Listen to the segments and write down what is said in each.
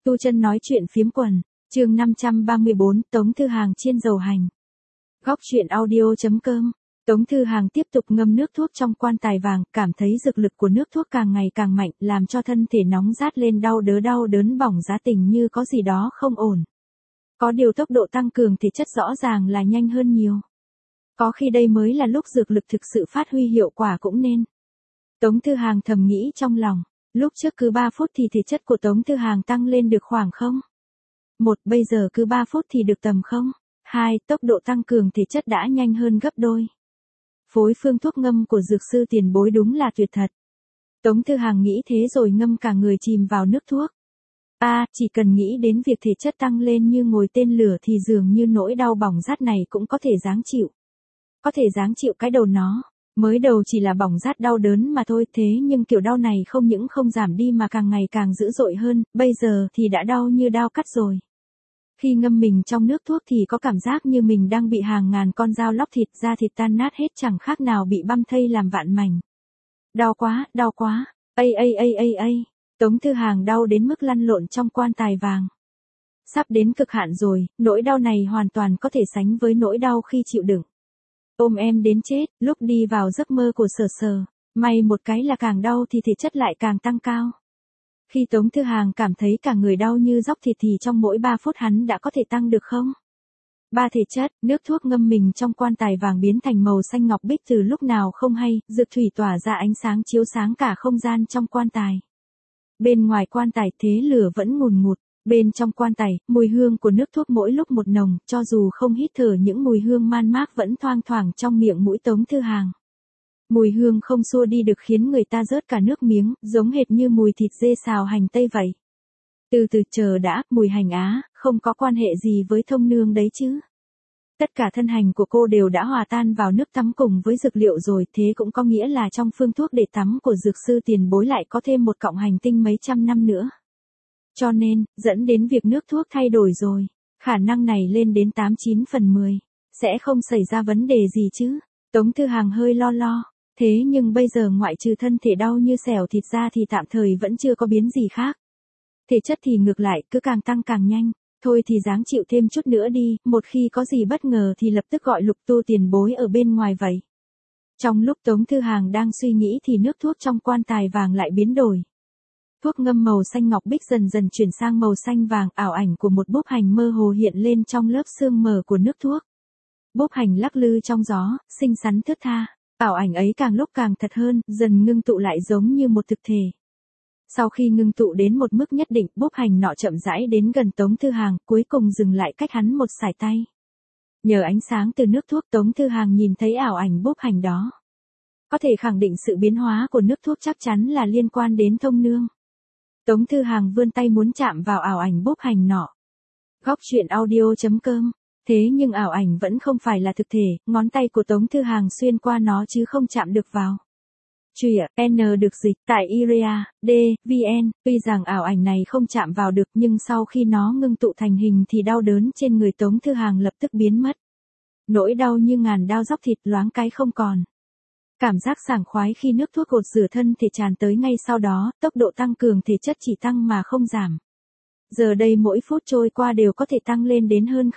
Tu Chân nói chuyện phiếm quần, chương 534, Tống Thư Hàng chiên dầu hành. Góc truyện audio.com. Tống Thư Hàng tiếp tục ngâm nước thuốc trong quan tài vàng, cảm thấy dược lực của nước thuốc càng ngày càng mạnh, làm cho thân thể nóng rát lên, đau đớn bỏng giá tình như có gì đó không ổn. Có điều tốc độ tăng cường thể chất rõ ràng là nhanh hơn nhiều. Có khi đây mới là lúc dược lực thực sự phát huy hiệu quả cũng nên. Tống Thư Hàng thầm nghĩ trong lòng, lúc trước cứ 3 phút thì thể chất của Tống Thư Hàng tăng lên được khoảng 1, bây giờ cứ 3 phút thì được tầm 2, tốc độ tăng cường thể chất đã nhanh hơn gấp đôi. Phối phương thuốc ngâm của dược sư tiền bối đúng là tuyệt thật. Tống Thư Hàng nghĩ thế rồi ngâm cả người chìm vào nước thuốc. Chỉ cần nghĩ đến việc thể chất tăng lên như ngồi tên lửa thì dường như nỗi đau bỏng rát này cũng có thể gắng chịu. Có thể gắng chịu cái đầu nó. Mới đầu chỉ là bỏng rát đau đớn mà thôi, thế nhưng kiểu đau này không những không giảm đi mà càng ngày càng dữ dội hơn, bây giờ thì đã đau như dao cắt rồi. Khi ngâm mình trong nước thuốc thì có cảm giác như mình đang bị hàng ngàn con dao lóc thịt, da thịt tan nát hết chẳng khác nào bị băm thây làm vạn mảnh. Đau quá, Tống Thư Hàng đau đến mức lăn lộn trong quan tài vàng. Sắp đến cực hạn rồi, nỗi đau này hoàn toàn có thể sánh với nỗi đau khi chịu đựng. Ôm em đến chết, lúc đi vào giấc mơ của Sở, may một cái là càng đau thì thể chất lại càng tăng cao. Khi Tống Thư Hàng cảm thấy cả người đau như dóc thịt thì trong mỗi 3 phút hắn đã có thể tăng được 3 thể chất, nước thuốc ngâm mình trong quan tài vàng biến thành màu xanh ngọc bích từ lúc nào không hay, dược thủy tỏa ra ánh sáng chiếu sáng cả không gian trong quan tài. Bên ngoài quan tài thế lửa vẫn ngùn ngụt, bên trong quan tài, mùi hương của nước thuốc mỗi lúc một nồng, cho dù không hít thở những mùi hương man mác vẫn thoang thoảng trong miệng mũi Tống Thư Hàng. Mùi hương không xua đi được khiến người ta rớt cả nước miếng, giống hệt như mùi thịt dê xào hành tây vậy. Từ từ chờ đã, mùi hành á, không có quan hệ gì với thông nương đấy chứ. Tất cả thân hành của cô đều đã hòa tan vào nước tắm cùng với dược liệu rồi, thế cũng có nghĩa là trong phương thuốc để tắm của dược sư tiền bối lại có thêm một cọng hành tinh mấy trăm năm nữa. Cho nên, dẫn đến việc nước thuốc thay đổi rồi, khả năng này lên đến 89 phần 10, sẽ không xảy ra vấn đề gì chứ. Tống Thư Hàng hơi lo, thế nhưng bây giờ ngoại trừ thân thể đau như xẻo thịt ra thì tạm thời vẫn chưa có biến gì khác. Thể chất thì ngược lại, cứ càng tăng càng nhanh, thôi thì ráng chịu thêm chút nữa đi, một khi có gì bất ngờ thì lập tức gọi Lục Tu tiền bối ở bên ngoài vậy. Trong lúc Tống Thư Hàng đang suy nghĩ thì nước thuốc trong quan tài vàng lại biến đổi. Thuốc ngâm màu xanh ngọc bích dần dần chuyển sang màu xanh vàng, ảo ảnh của một búp hành mơ hồ hiện lên trong lớp sương mờ của nước thuốc. Búp hành lắc lư trong gió, xinh xắn thướt tha, ảo ảnh ấy càng lúc càng thật hơn, dần ngưng tụ lại giống như một thực thể. Sau khi ngưng tụ đến một mức nhất định, búp hành nọ chậm rãi đến gần Tống Thư Hàng, cuối cùng dừng lại cách hắn một sải tay. Nhờ ánh sáng từ nước thuốc, Tống Thư Hàng nhìn thấy ảo ảnh búp hành đó. Có thể khẳng định sự biến hóa của nước thuốc chắc chắn là liên quan đến thông nương. Tống Thư Hàng vươn tay muốn chạm vào ảo ảnh búp hành nọ. Góc truyện audio.com. Thế nhưng ảo ảnh vẫn không phải là thực thể, ngón tay của Tống Thư Hàng xuyên qua nó chứ không chạm được vào. Truyện N được dịch tại Irea, D, VN, tuy rằng ảo ảnh này không chạm vào được nhưng sau khi nó ngưng tụ thành hình thì đau đớn trên người Tống Thư Hàng lập tức biến mất. Nỗi đau như ngàn đao dóc thịt loáng cái không còn. Cảm giác sảng khoái khi nước thuốc gột rửa thân thể tràn tới ngay sau đó, tốc độ tăng cường thể chất chỉ tăng mà không giảm. Giờ đây mỗi phút trôi qua đều có thể tăng lên đến hơn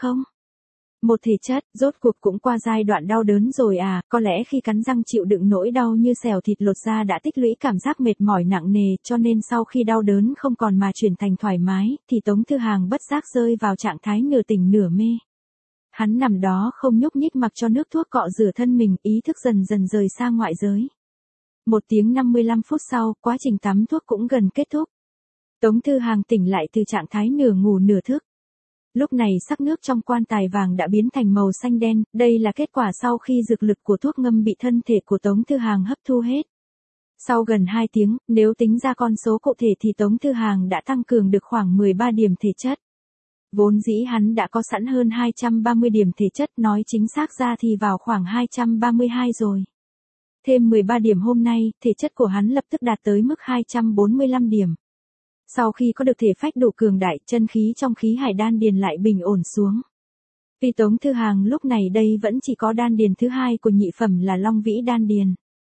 1 thể chất, rốt cuộc cũng qua giai đoạn đau đớn rồi à, có lẽ khi cắn răng chịu đựng nỗi đau như xẻo thịt lột da đã tích lũy cảm giác mệt mỏi nặng nề, cho nên sau khi đau đớn không còn mà chuyển thành thoải mái, thì Tống Thư Hàng bất giác rơi vào trạng thái nửa tỉnh nửa mê. Hắn nằm đó không nhúc nhích mặc cho nước thuốc cọ rửa thân mình, ý thức dần dần rời xa ngoại giới. 1 tiếng 55 phút sau, quá trình tắm thuốc cũng gần kết thúc. Tống Thư Hàng tỉnh lại từ trạng thái nửa ngủ nửa thức. Lúc này sắc nước trong quan tài vàng đã biến thành màu xanh đen, đây là kết quả sau khi dược lực của thuốc ngâm bị thân thể của Tống Thư Hàng hấp thu hết. Sau gần 2 tiếng, nếu tính ra con số cụ thể thì Tống Thư Hàng đã tăng cường được khoảng 13 điểm thể chất. Vốn dĩ hắn đã có sẵn hơn 230 điểm thể chất, nói chính xác ra thì vào khoảng 232 rồi. Thêm 13 điểm hôm nay, thể chất của hắn lập tức đạt tới mức 245 điểm. Sau khi có được thể phách đủ cường đại, chân khí trong khí hải đan điền lại bình ổn xuống. Vì Tống Thư Hàng lúc này đây vẫn chỉ có đan điền thứ hai của nhị phẩm là Long Vĩ đan điền.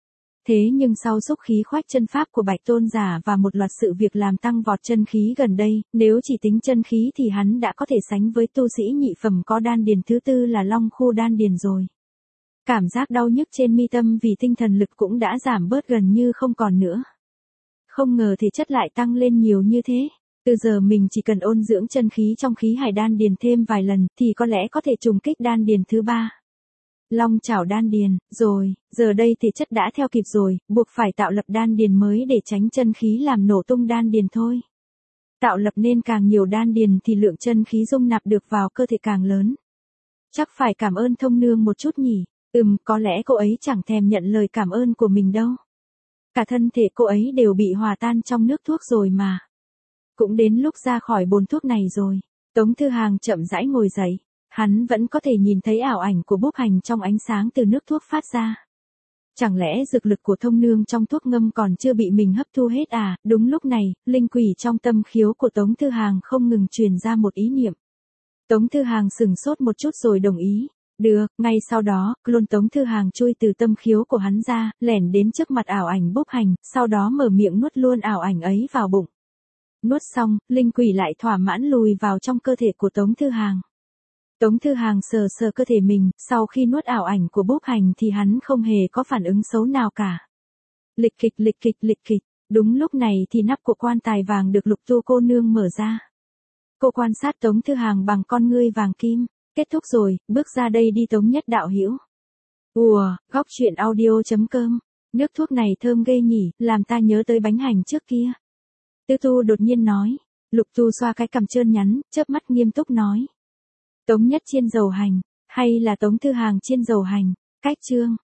Thế nhưng sau xúc khí khoách chân pháp của Bạch Tôn giả và một loạt sự việc làm tăng vọt chân khí gần đây, nếu chỉ tính chân khí thì hắn đã có thể sánh với tu sĩ nhị phẩm có đan điền thứ tư là Long khu đan điền rồi. Cảm giác đau nhức trên mi tâm vì tinh thần lực cũng đã giảm bớt gần như không còn nữa. Không ngờ thể chất lại tăng lên nhiều như thế. Từ giờ mình chỉ cần ôn dưỡng chân khí trong khí hải đan điền thêm vài lần thì có lẽ có thể trùng kích đan điền thứ ba. Long chảo đan điền, rồi, giờ đây thể chất đã theo kịp rồi, buộc phải tạo lập đan điền mới để tránh chân khí làm nổ tung đan điền thôi. Tạo lập nên càng nhiều đan điền thì lượng chân khí dung nạp được vào cơ thể càng lớn. Chắc phải cảm ơn thông nương một chút nhỉ, có lẽ cô ấy chẳng thèm nhận lời cảm ơn của mình đâu. Cả thân thể cô ấy đều bị hòa tan trong nước thuốc rồi mà. Cũng đến lúc ra khỏi bồn thuốc này rồi. Tống Thư Hàng chậm rãi ngồi dậy. Hắn vẫn có thể nhìn thấy ảo ảnh của Búp Hành trong ánh sáng từ nước thuốc phát ra. Chẳng lẽ dược lực của thông nương trong thuốc ngâm còn chưa bị mình hấp thu hết à? Đúng lúc này, linh quỷ trong tâm khiếu của Tống Thư Hàng không ngừng truyền ra một ý niệm. Tống Thư Hàng sừng sốt một chút rồi đồng ý. Được, ngay sau đó, clone Tống Thư Hàng chui từ tâm khiếu của hắn ra, lẻn đến trước mặt ảo ảnh Búp Hành, sau đó mở miệng nuốt luôn ảo ảnh ấy vào bụng. Nuốt xong, linh quỷ lại thỏa mãn lùi vào trong cơ thể của Tống Thư Hàng. Tống Thư Hàng sờ sờ cơ thể mình, sau khi nuốt ảo ảnh của Búp Hành thì hắn không hề có phản ứng xấu nào cả. Lịch kịch, đúng lúc này thì nắp của quan tài vàng được Lục Tu cô nương mở ra. Cô quan sát Tống Thư Hàng bằng con ngươi vàng kim, kết thúc rồi, bước ra đây đi Tống Nhất đạo hữu. Góc truyện audio.com, nước thuốc này thơm ghê nhỉ, làm ta nhớ tới bánh hành trước kia. Tư Tu đột nhiên nói, Lục Tu xoa cái cằm trơn nhắn, chớp mắt nghiêm túc nói. Tống Nhất chiên dầu hành, hay là Tống Thư Hàng chiên dầu hành, cách chương.